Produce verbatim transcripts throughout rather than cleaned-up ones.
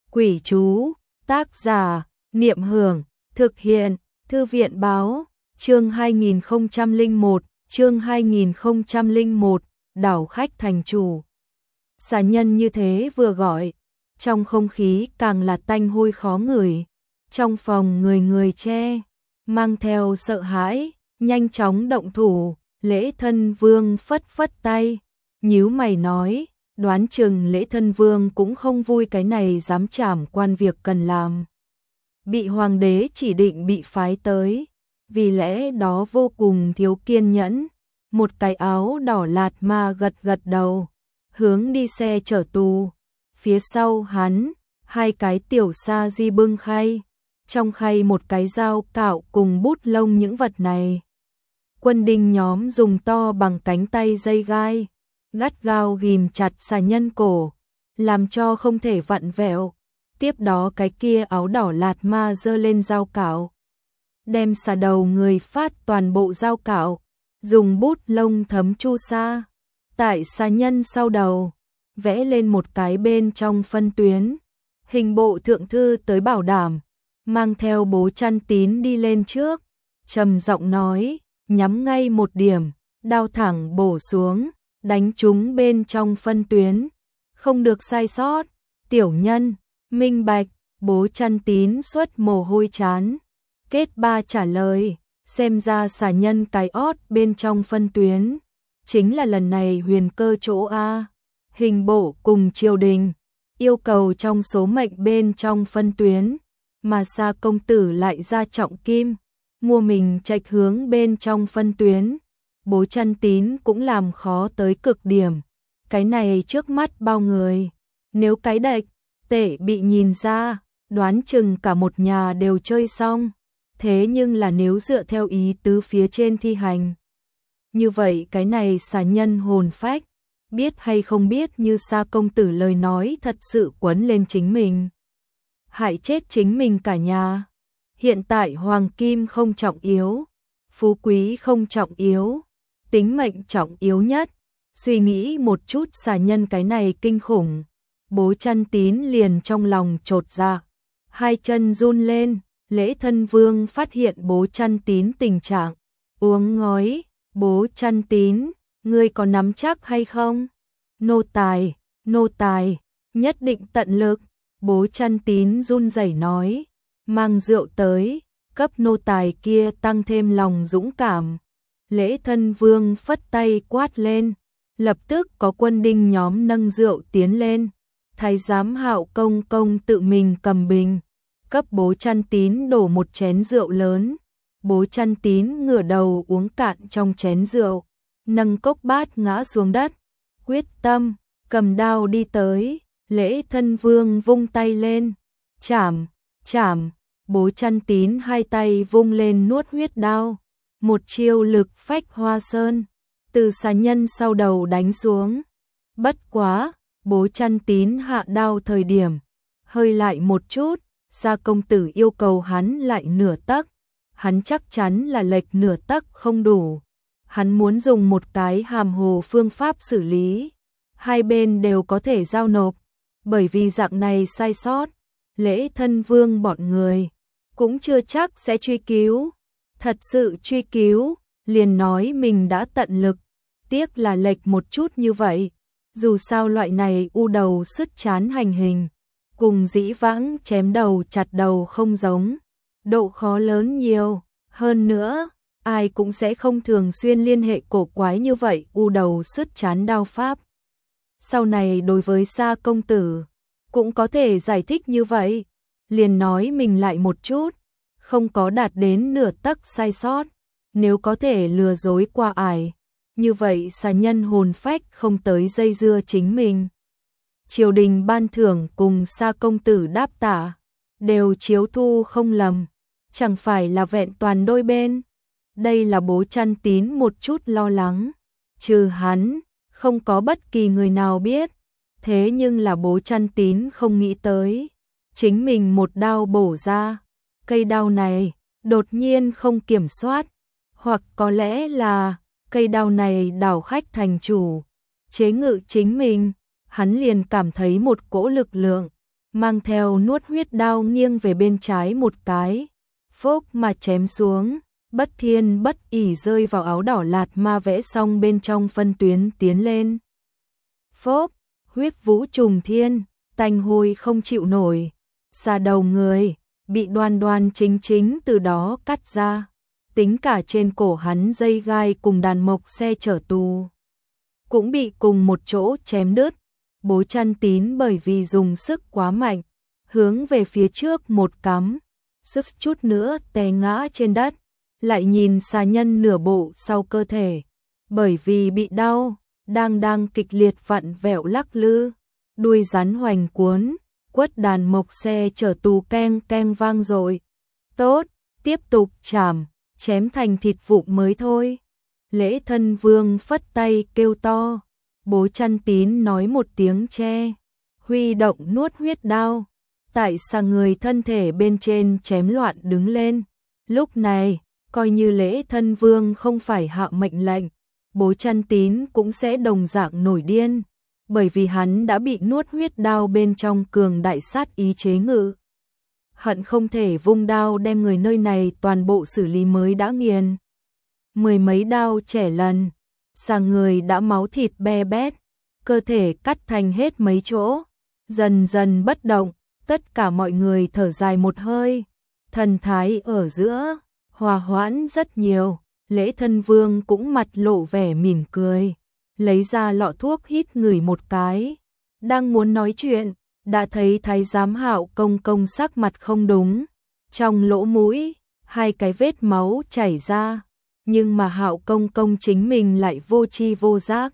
Quỷ chú, tác giả, Niệm Hưởng, thực hiện, Thư viện Báo, chương hai nghìn không trăm lẻ một, chương hai nghìn không trăm lẻ một, đảo khách thành chủ. Xà nhân như thế vừa gọi, trong không khí càng là tanh hôi khó ngửi, trong phòng người người che, mang theo sợ hãi, nhanh chóng động thủ, Lễ Thân Vương phất phất tay, nhíu mày nói, đoán chừng Lễ Thân Vương cũng không vui cái này dám trảm quan việc cần làm. Bị hoàng đế chỉ định bị phái tới, vì lẽ đó vô cùng thiếu kiên nhẫn, một cái áo đỏ lạt ma gật gật đầu, hướng đi xe chở tù, phía sau hắn, hai cái tiểu sa di bưng khay, trong khay một cái dao cạo cùng bút lông những vật này. Quân đinh nhóm dùng to bằng cánh tay dây gai, gắt gao ghìm chặt xà nhân cổ, làm cho không thể vặn vẹo. Tiếp đó cái kia áo đỏ lạt ma giơ lên dao cạo, đem xà đầu người phát toàn bộ dao cạo, dùng bút lông thấm chu sa, tại xà nhân sau đầu, vẽ lên một cái bên trong phân tuyến. Hình bộ thượng thư tới bảo đảm, mang theo Bố Chăn Tín đi lên trước, trầm giọng nói, nhắm ngay một điểm, đao thẳng bổ xuống, đánh trúng bên trong phân tuyến, không được sai sót. Tiểu nhân, minh bạch. Bố Chăn Tín xuất mồ hôi chán, kết ba trả lời, xem ra xà nhân cái ót bên trong phân tuyến, chính là lần này huyền cơ chỗ a. Hình bộ cùng triều đình yêu cầu trong số mệnh bên trong phân tuyến, mà Sa công tử lại ra trọng kim, mua mình trạch hướng bên trong phân tuyến. Bố Chăn Tín cũng làm khó tới cực điểm, cái này trước mắt bao người, nếu cái đạch tệ bị nhìn ra, đoán chừng cả một nhà đều chơi xong. Thế nhưng là nếu dựa theo ý tứ phía trên thi hành, như vậy cái này xà nhân hồn phách, biết hay không biết như Sa công tử lời nói thật sự quấn lên chính mình, hại chết chính mình cả nhà. Hiện tại hoàng kim không trọng yếu, phú quý không trọng yếu, tính mệnh trọng yếu nhất. Suy nghĩ một chút xà nhân cái này kinh khủng, Bố Chăn Tín liền trong lòng chột dạ, hai chân run lên. Lễ Thân Vương phát hiện Bố Chăn Tín tình trạng uống ngói. Bố Chăn Tín, ngươi có nắm chắc hay không? Nô tài, nô tài, nhất định tận lực. Bố Chăn Tín run rẩy nói, mang rượu tới, cấp nô tài kia tăng thêm lòng dũng cảm. Lễ Thân Vương phất tay quát lên, lập tức có quân đinh nhóm nâng rượu tiến lên. Thái giám Hạo công công tự mình cầm bình, cấp Bố Chăn Tín đổ một chén rượu lớn. Bố Chăn Tín ngửa đầu uống cạn trong chén rượu, nâng cốc bát ngã xuống đất, quyết tâm, cầm đao đi tới. Lễ Thân Vương vung tay lên, chảm, chảm. Bố Chăn Tín hai tay vung lên nuốt huyết đao, một chiêu lực phách hoa sơn, từ xà nhân sau đầu đánh xuống. Bất quá, Bố Chăn Tín hạ đao thời điểm, hơi lại một chút, Sa công tử yêu cầu hắn lại nửa tấc, hắn chắc chắn là lệch nửa tấc không đủ. Hắn muốn dùng một cái hàm hồ phương pháp xử lý, hai bên đều có thể giao nộp, bởi vì dạng này sai sót, Lễ Thân Vương bọn người cũng chưa chắc sẽ truy cứu. Thật sự truy cứu, liền nói mình đã tận lực, tiếc là lệch một chút như vậy. Dù sao loại này u đầu sứt chán hành hình, cùng dĩ vãng chém đầu chặt đầu không giống, độ khó lớn nhiều. Hơn nữa, ai cũng sẽ không thường xuyên liên hệ cổ quái như vậy u đầu sứt chán đao pháp. Sau này đối với Sa công tử, cũng có thể giải thích như vậy, liền nói mình lại một chút, không có đạt đến nửa tấc sai sót, nếu có thể lừa dối qua ải, như vậy xà nhân hồn phách không tới dây dưa chính mình. Triều đình ban thưởng cùng Sa công tử đáp tả, đều chiếu thu không lầm, chẳng phải là vẹn toàn đôi bên. Đây là Bố Chăn Tín một chút lo lắng, trừ hắn, không có bất kỳ người nào biết. Thế nhưng là Bố Chăn Tín không nghĩ tới, chính mình một đao bổ ra, cây đao này đột nhiên không kiểm soát, hoặc có lẽ là cây đao này đảo khách thành chủ, chế ngự chính mình. Hắn liền cảm thấy một cỗ lực lượng mang theo nuốt huyết đao nghiêng về bên trái một cái, phốc mà chém xuống, bất thiên bất ỷ rơi vào áo đỏ lạt ma vẽ xong bên trong phân tuyến tiến lên. Phốc, huyết vũ trùng thiên, tanh hôi không chịu nổi, xà đầu người, bị đoan đoan chính chính từ đó cắt ra, tính cả trên cổ hắn dây gai cùng đàn mộc xe chở tù, cũng bị cùng một chỗ chém đứt. Bố Chăn Tín bởi vì dùng sức quá mạnh, hướng về phía trước một cắm, sức chút nữa té ngã trên đất, lại nhìn xà nhân nửa bộ sau cơ thể, bởi vì bị đau, đang đang kịch liệt vặn vẹo lắc lư, đuôi rắn hoành cuốn, quất đàn mộc xe chở tù keng keng vang rồi. Tốt, tiếp tục chảm, chém thành thịt vụn mới thôi. Lễ Thân Vương phất tay kêu to. Bố Chăn Tín nói một tiếng che, huy động nuốt huyết đao, tại xà người thân thể bên trên chém loạn đứng lên. Lúc này, coi như Lễ Thân Vương không phải hạ mệnh lệnh, Bố Chăn Tín cũng sẽ đồng dạng nổi điên, bởi vì hắn đã bị nuốt huyết đao bên trong cường đại sát ý chế ngự. Hận không thể vung đao đem người nơi này toàn bộ xử lý mới đã nghiền. Mười mấy đao trẻ lần, xà người đã máu thịt be bét, cơ thể cắt thành hết mấy chỗ, dần dần bất động, tất cả mọi người thở dài một hơi, thần thái ở giữa, hòa hoãn rất nhiều. Lễ Thân Vương cũng mặt lộ vẻ mỉm cười, lấy ra lọ thuốc hít ngửi một cái, đang muốn nói chuyện, đã thấy thái giám Hạo Công Công sắc mặt không đúng, trong lỗ mũi, hai cái vết máu chảy ra, nhưng mà Hạo Công Công chính mình lại vô tri vô giác.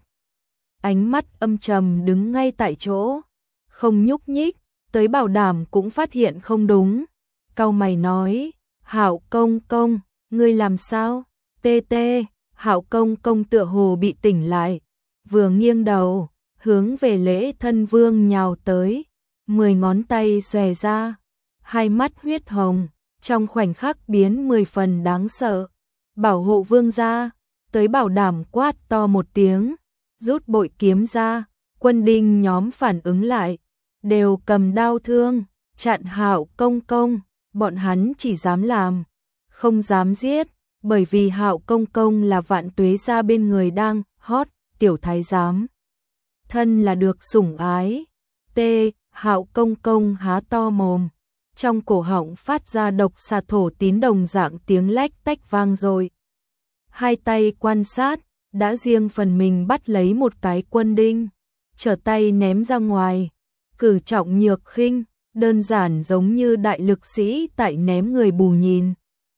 Ánh mắt âm trầm đứng ngay tại chỗ, không nhúc nhích, tới bảo đảm cũng phát hiện không đúng. Cau mày nói, Hạo Công Công, ngươi làm sao? Tê tê, Hạo Công Công tựa hồ bị tỉnh lại, vừa nghiêng đầu, hướng về Lễ Thân Vương nhào tới, mười ngón tay xòe ra, hai mắt huyết hồng, trong khoảnh khắc biến mười phần đáng sợ. Bảo hộ vương gia, tới bảo đảm quát to một tiếng, rút bội kiếm ra, quân đinh nhóm phản ứng lại, đều cầm đao thương, chặn Hạo Công Công, bọn hắn chỉ dám làm, không dám giết, bởi vì Hạo Công Công là Vạn Tuế gia bên người đang hot, tiểu thái giám. Thân là được sủng ái, tê, Hạo Công Công há to mồm, trong cổ họng phát ra độc xà thổ tín đồng dạng tiếng lách tách vang rồi. Hai tay quan sát, đã riêng phần mình bắt lấy một cái quân đinh, trở tay ném ra ngoài, cử trọng nhược khinh, đơn giản giống như đại lực sĩ tại ném người bù nhìn.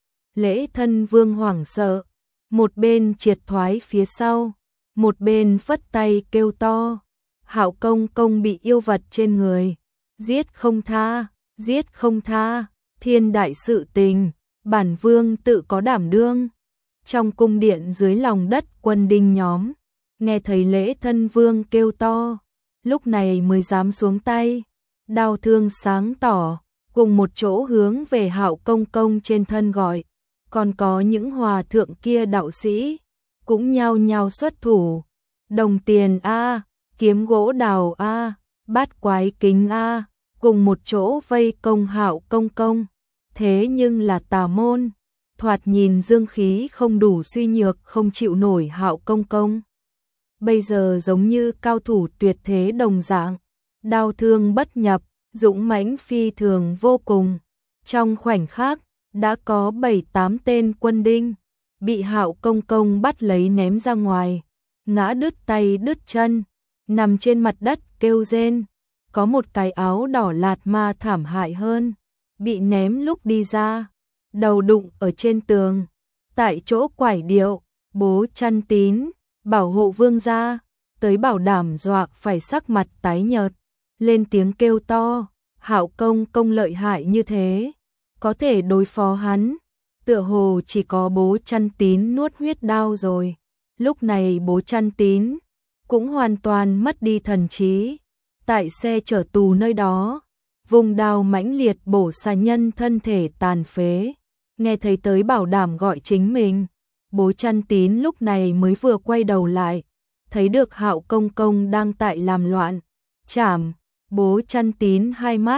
Lễ Thân Vương hoảng sợ, một bên triệt thoái phía sau, một bên phất tay kêu to, Hạo Công Công bị yêu vật trên người, giết không tha, giết không tha, thiên đại sự tình, bản vương tự có đảm đương. Trong cung điện dưới lòng đất quân đinh nhóm, nghe thấy Lễ Thân Vương kêu to, lúc này mới dám xuống tay, đao thương sáng tỏ, cùng một chỗ hướng về Hạo Công Công trên thân gọi, còn có những hòa thượng kia đạo sĩ, cũng nhao nhao xuất thủ, đồng tiền a, kiếm gỗ đào a, bát quái kính a, cùng một chỗ vây công Hạo Công Công. Thế nhưng là tà môn, thoạt nhìn dương khí không đủ suy nhược không chịu nổi Hạo Công Công. Bây giờ giống như cao thủ tuyệt thế đồng dạng, đao thương bất nhập, dũng mãnh phi thường vô cùng. Trong khoảnh khắc, đã có bảy tám tên quân đinh, bị Hạo Công Công bắt lấy ném ra ngoài, ngã đứt tay đứt chân, nằm trên mặt đất kêu rên. Có một cái áo đỏ lạt ma thảm hại hơn, bị ném lúc đi ra, đầu đụng ở trên tường, tại chỗ quải điệu. Bố Chăn Tín, bảo hộ vương gia, tới bảo đảm dọa phải sắc mặt tái nhợt, lên tiếng kêu to, Hạo Công Công lợi hại như thế, có thể đối phó hắn, tựa hồ chỉ có Bố Chăn Tín nuốt huyết đao rồi. Lúc này Bố Chăn Tín cũng hoàn toàn mất đi thần trí, tại xe chở tù nơi đó, vùng đao mãnh liệt bổ xà nhân thân thể tàn phế. Nghe thấy tới bảo đảm gọi chính mình, Bố Chăn Tín lúc này mới vừa quay đầu lại, thấy được Hạo Công Công đang tại làm loạn, chảm. Bố Chăn Tín hai mắt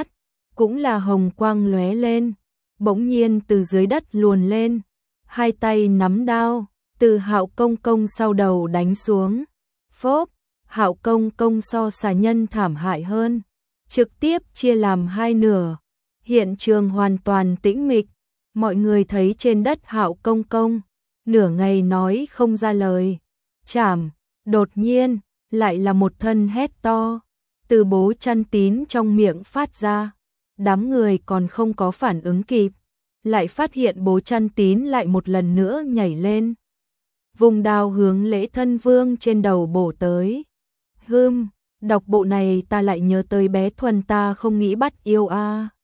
cũng là hồng quang lóe lên, bỗng nhiên từ dưới đất luồn lên, hai tay nắm đao, từ Hạo Công Công sau đầu đánh xuống. Phốp, Hạo Công Công so xà nhân thảm hại hơn, trực tiếp chia làm hai nửa. Hiện trường hoàn toàn tĩnh mịch, mọi người thấy trên đất Hạo Công Công, nửa ngày nói không ra lời. Chảm, đột nhiên, lại là một thân hét to, từ Bố Chăn Tín trong miệng phát ra. Đám người còn không có phản ứng kịp, lại phát hiện Bố Chăn Tín lại một lần nữa nhảy lên, vùng đao hướng Lễ Thân Vương trên đầu bổ tới. Hưm, đọc bộ này ta lại nhớ tới bé Thuần ta không nghĩ bắt yêu a. À.